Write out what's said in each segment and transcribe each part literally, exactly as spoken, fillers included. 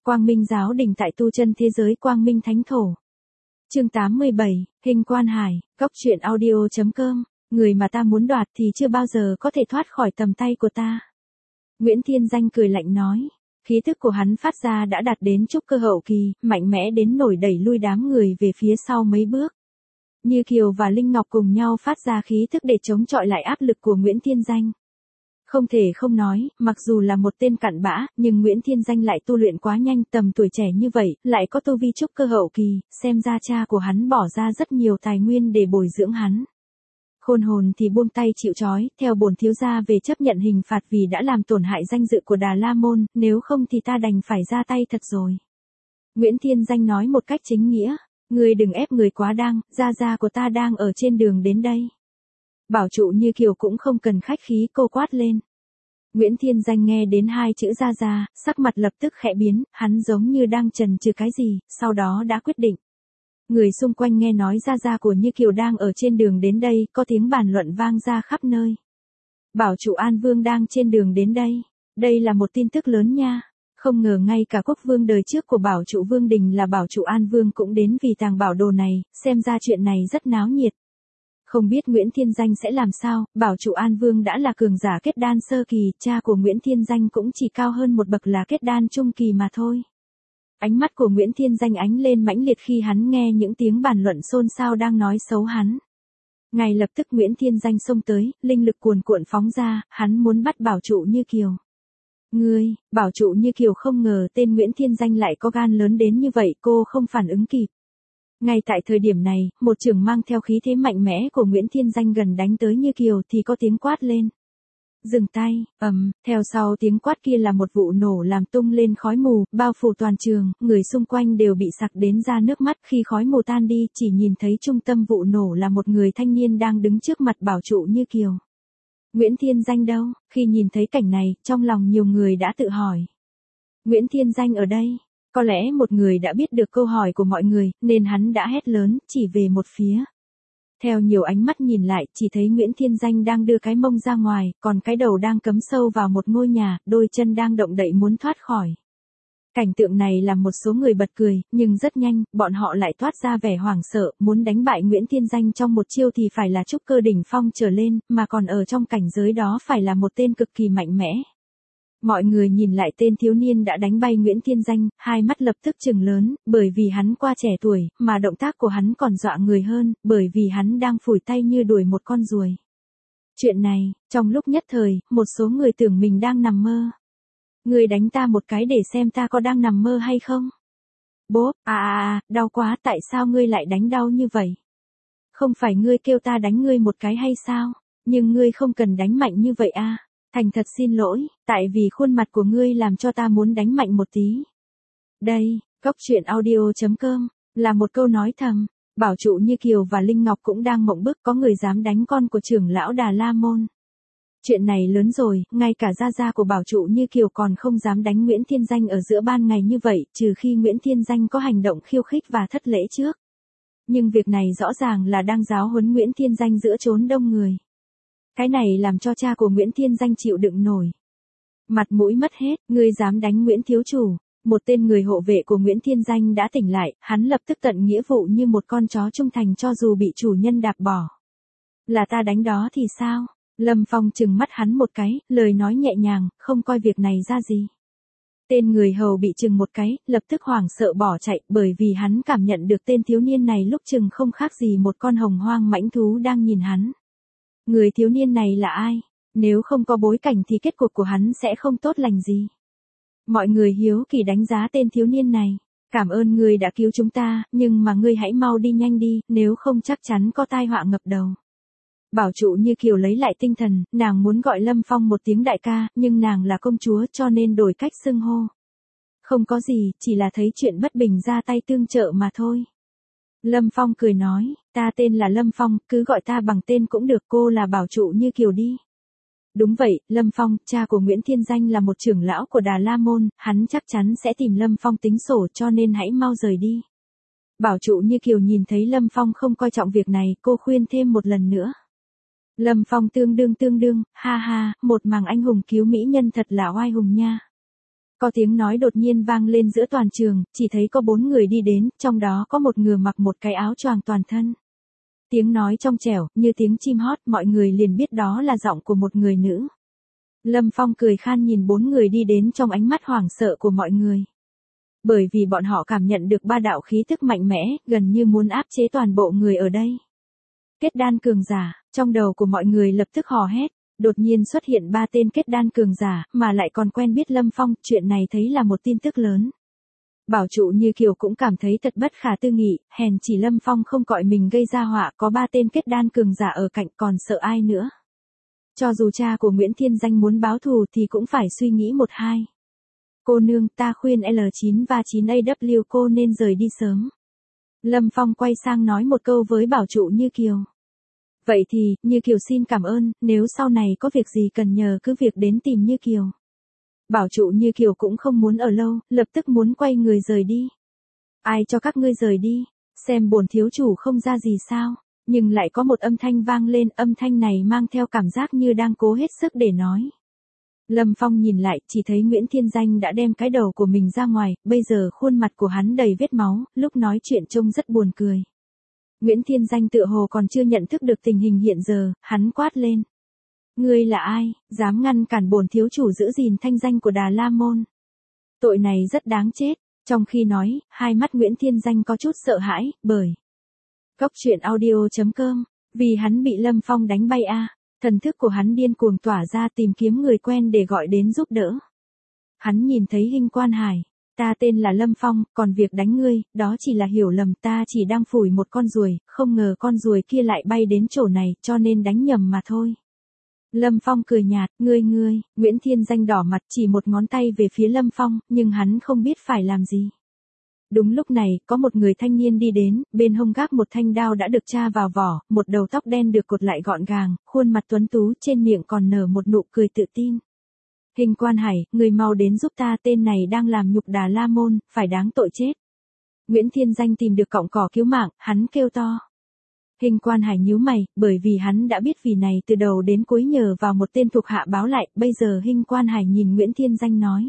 Quang Minh giáo đình tại tu chân thế giới Quang Minh Thánh Thổ. Chương tám mươi bảy, Hình Quan Hải, Cốc truyện audio chấm com, người mà ta muốn đoạt thì chưa bao giờ có thể thoát khỏi tầm tay của ta. Nguyễn Thiên Danh cười lạnh nói, khí thức của hắn phát ra đã đạt đến trúc cơ hậu kỳ, mạnh mẽ đến nổi đẩy lui đám người về phía sau mấy bước. Như Kiều và Linh Ngọc cùng nhau phát ra khí thức để chống chọi lại áp lực của Nguyễn Thiên Danh. Không thể không nói, mặc dù là một tên cặn bã, nhưng Nguyễn Thiên Danh lại tu luyện quá nhanh, tầm tuổi trẻ như vậy, lại có tu vi trúc cơ hậu kỳ, xem ra cha của hắn bỏ ra rất nhiều tài nguyên để bồi dưỡng hắn. Khôn hồn thì buông tay chịu trói, theo bổn thiếu gia về chấp nhận hình phạt vì đã làm tổn hại danh dự của Đà La Môn, nếu không thì ta đành phải ra tay thật rồi. Nguyễn Thiên Danh nói một cách chính nghĩa, ngươi đừng ép người quá đáng, gia gia của ta đang ở trên đường đến đây. Bảo trụ Như Kiều cũng không cần khách khí, cô quát lên. Nguyễn Thiên Danh nghe đến hai chữ gia gia, sắc mặt lập tức khẽ biến, hắn giống như đang chần chừ cái gì, sau đó đã quyết định. Người xung quanh nghe nói gia gia của Như Kiều đang ở trên đường đến đây, có tiếng bàn luận vang ra khắp nơi. Bảo trụ An Vương đang trên đường đến đây, đây là một tin tức lớn nha. Không ngờ ngay cả quốc vương đời trước của bảo trụ Vương Đình là bảo trụ An Vương cũng đến vì tàng bảo đồ này, xem ra chuyện này rất náo nhiệt. Không biết Nguyễn Thiên Danh sẽ làm sao, bảo trụ An Vương đã là cường giả kết đan sơ kỳ, cha của Nguyễn Thiên Danh cũng chỉ cao hơn một bậc là kết đan trung kỳ mà thôi. Ánh mắt của Nguyễn Thiên Danh ánh lên mãnh liệt khi hắn nghe những tiếng bàn luận xôn xao đang nói xấu hắn. Ngay lập tức Nguyễn Thiên Danh xông tới, linh lực cuồn cuộn phóng ra, hắn muốn bắt bảo trụ Như Kiều. Ngươi, bảo trụ Như Kiều không ngờ tên Nguyễn Thiên Danh lại có gan lớn đến như vậy, cô không phản ứng kịp. Ngay tại thời điểm này, một chưởng mang theo khí thế mạnh mẽ của Nguyễn Thiên Danh gần đánh tới Như Kiều thì có tiếng quát lên. Dừng tay, ầm, theo sau tiếng quát kia là một vụ nổ làm tung lên khói mù, bao phủ toàn trường, người xung quanh đều bị sặc đến ra nước mắt khi khói mù tan đi, chỉ nhìn thấy trung tâm vụ nổ là một người thanh niên đang đứng trước mặt bảo trụ Như Kiều. Nguyễn Thiên Danh đâu? Khi nhìn thấy cảnh này, trong lòng nhiều người đã tự hỏi. Nguyễn Thiên Danh ở đây? Có lẽ một người đã biết được câu hỏi của mọi người, nên hắn đã hét lớn, chỉ về một phía. Theo nhiều ánh mắt nhìn lại, chỉ thấy Nguyễn Thiên Danh đang đưa cái mông ra ngoài, còn cái đầu đang cắm sâu vào một ngôi nhà, đôi chân đang động đậy muốn thoát khỏi. Cảnh tượng này làm một số người bật cười, nhưng rất nhanh, bọn họ lại toát ra vẻ hoảng sợ, muốn đánh bại Nguyễn Thiên Danh trong một chiêu thì phải là trúc cơ đỉnh phong trở lên, mà còn ở trong cảnh giới đó phải là một tên cực kỳ mạnh mẽ. Mọi người nhìn lại tên thiếu niên đã đánh bay Nguyễn Thiên Danh, hai mắt lập tức trừng lớn, bởi vì hắn qua trẻ tuổi, mà động tác của hắn còn dọa người hơn, bởi vì hắn đang phủi tay như đuổi một con ruồi. Chuyện này, trong lúc nhất thời, một số người tưởng mình đang nằm mơ. Ngươi đánh ta một cái để xem ta có đang nằm mơ hay không? Bốp, à à à, đau quá, tại sao ngươi lại đánh đau như vậy? Không phải ngươi kêu ta đánh ngươi một cái hay sao? Nhưng ngươi không cần đánh mạnh như vậy à? Thành thật xin lỗi, tại vì khuôn mặt của ngươi làm cho ta muốn đánh mạnh một tí. Đây, Cốc truyện audio chấm com, là một câu nói thầm, bảo trụ Như Kiều và Linh Ngọc cũng đang mộng bức có người dám đánh con của trưởng lão Đà La Môn. Chuyện này lớn rồi, ngay cả gia gia của bảo trụ Như Kiều còn không dám đánh Nguyễn Thiên Danh ở giữa ban ngày như vậy, trừ khi Nguyễn Thiên Danh có hành động khiêu khích và thất lễ trước. Nhưng việc này rõ ràng là đang giáo huấn Nguyễn Thiên Danh giữa chốn đông người. Cái này làm cho cha của Nguyễn Thiên Danh chịu đựng nổi. Mặt mũi mất hết, ngươi dám đánh Nguyễn thiếu chủ. Một tên người hộ vệ của Nguyễn Thiên Danh đã tỉnh lại, hắn lập tức tận nghĩa vụ như một con chó trung thành cho dù bị chủ nhân đạp bỏ. Là ta đánh đó thì sao? Lâm Phong trừng mắt hắn một cái, lời nói nhẹ nhàng, không coi việc này ra gì. Tên người hầu bị trừng một cái, lập tức hoảng sợ bỏ chạy, bởi vì hắn cảm nhận được tên thiếu niên này lúc trừng không khác gì một con hồng hoang mãnh thú đang nhìn hắn. Người thiếu niên này là ai? Nếu không có bối cảnh thì kết cục của hắn sẽ không tốt lành gì. Mọi người hiếu kỳ đánh giá tên thiếu niên này. Cảm ơn ngươi đã cứu chúng ta, nhưng mà ngươi hãy mau đi nhanh đi, nếu không chắc chắn có tai họa ngập đầu. Bảo trụ Như Kiều lấy lại tinh thần, nàng muốn gọi Lâm Phong một tiếng đại ca, nhưng nàng là công chúa cho nên đổi cách xưng hô. Không có gì, chỉ là thấy chuyện bất bình ra tay tương trợ mà thôi. Lâm Phong cười nói, ta tên là Lâm Phong, cứ gọi ta bằng tên cũng được, cô là bảo trụ Như Kiều đi. Đúng vậy, Lâm Phong, cha của Nguyễn Thiên Danh là một trưởng lão của Đà La Môn, hắn chắc chắn sẽ tìm Lâm Phong tính sổ cho nên hãy mau rời đi. Bảo trụ Như Kiều nhìn thấy Lâm Phong không coi trọng việc này, cô khuyên thêm một lần nữa. Lâm Phong tương đương tương đương, ha ha, một màng anh hùng cứu mỹ nhân thật là oai hùng nha. Có tiếng nói đột nhiên vang lên giữa toàn trường, chỉ thấy có bốn người đi đến, trong đó có một người mặc một cái áo choàng toàn thân. Tiếng nói trong trẻo, như tiếng chim hót, mọi người liền biết đó là giọng của một người nữ. Lâm Phong cười khan nhìn bốn người đi đến trong ánh mắt hoảng sợ của mọi người. Bởi vì bọn họ cảm nhận được ba đạo khí tức mạnh mẽ, gần như muốn áp chế toàn bộ người ở đây. Kết đan cường giả, trong đầu của mọi người lập tức hò hét, đột nhiên xuất hiện ba tên kết đan cường giả, mà lại còn quen biết Lâm Phong, chuyện này thấy là một tin tức lớn. Bảo trụ Như Kiều cũng cảm thấy thật bất khả tư nghị, hèn chỉ Lâm Phong không cọi mình gây ra họa, có ba tên kết đan cường giả ở cạnh còn sợ ai nữa. Cho dù cha của Nguyễn Thiên Danh muốn báo thù thì cũng phải suy nghĩ một hai. Cô nương, ta khuyên L chín và chín A W cô nên rời đi sớm. Lâm Phong quay sang nói một câu với bảo trụ Như Kiều. Vậy thì, Như Kiều xin cảm ơn, nếu sau này có việc gì cần nhờ cứ việc đến tìm Như Kiều. Bảo trụ Như Kiều cũng không muốn ở lâu, lập tức muốn quay người rời đi. Ai cho các ngươi rời đi, xem bổn thiếu chủ không ra gì sao, nhưng lại có một âm thanh vang lên, âm thanh này mang theo cảm giác như đang cố hết sức để nói. Lâm Phong nhìn lại, chỉ thấy Nguyễn Thiên Danh đã đem cái đầu của mình ra ngoài, bây giờ khuôn mặt của hắn đầy vết máu, lúc nói chuyện trông rất buồn cười. Nguyễn Thiên Danh tựa hồ còn chưa nhận thức được tình hình hiện giờ, hắn quát lên. Ngươi là ai, dám ngăn cản bổn thiếu chủ giữ gìn thanh danh của Đà La Môn? Tội này rất đáng chết. Trong khi nói, hai mắt Nguyễn Thiên Danh có chút sợ hãi, bởi Cốc truyện audio chấm com, vì hắn bị Lâm Phong đánh bay a, thần thức của hắn điên cuồng tỏa ra tìm kiếm người quen để gọi đến giúp đỡ. Hắn nhìn thấy Hinh Quan Hải, ta tên là Lâm Phong, còn việc đánh ngươi, đó chỉ là hiểu lầm, ta chỉ đang phủi một con ruồi, không ngờ con ruồi kia lại bay đến chỗ này, cho nên đánh nhầm mà thôi. Lâm Phong cười nhạt, ngươi ngươi, Nguyễn Thiên Danh đỏ mặt chỉ một ngón tay về phía Lâm Phong, nhưng hắn không biết phải làm gì. Đúng lúc này, có một người thanh niên đi đến, bên hông gác một thanh đao đã được tra vào vỏ, một đầu tóc đen được cột lại gọn gàng, khuôn mặt tuấn tú, trên miệng còn nở một nụ cười tự tin. Hinh Quan Hải, người mau đến giúp ta, tên này đang làm nhục Đà La Môn, phải đáng tội chết. Nguyễn Thiên Danh tìm được cọng cỏ cứu mạng, hắn kêu to. Hinh Quan Hải nhíu mày, bởi vì hắn đã biết vì này từ đầu đến cuối nhờ vào một tên thuộc hạ báo lại, bây giờ Hinh Quan Hải nhìn Nguyễn Thiên Danh nói.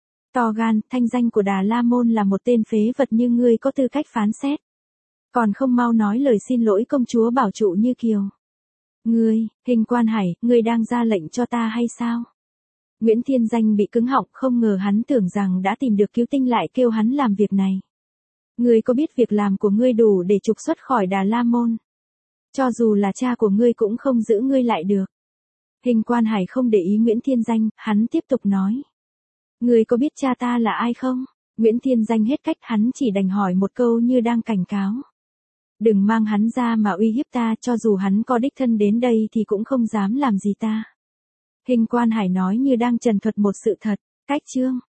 To gan, thanh danh của Đà La Môn là một tên phế vật như ngươi có tư cách phán xét. Còn không mau nói lời xin lỗi công chúa bảo trụ Như Kiều. Ngươi, Hinh Quan Hải, ngươi đang ra lệnh cho ta hay sao? Nguyễn Thiên Danh bị cứng họng, không ngờ hắn tưởng rằng đã tìm được cứu tinh lại kêu hắn làm việc này. Ngươi có biết việc làm của ngươi đủ để trục xuất khỏi Đà La Môn? Cho dù là cha của ngươi cũng không giữ ngươi lại được. Hinh Quan Hải không để ý Nguyễn Thiên Danh, hắn tiếp tục nói. Ngươi có biết cha ta là ai không? Nguyễn Thiên Danh hết cách, hắn chỉ đành hỏi một câu như đang cảnh cáo. Đừng mang hắn ra mà uy hiếp ta, cho dù hắn có đích thân đến đây thì cũng không dám làm gì ta. Hinh Quan Hải nói như đang trần thuật một sự thật. Cách chương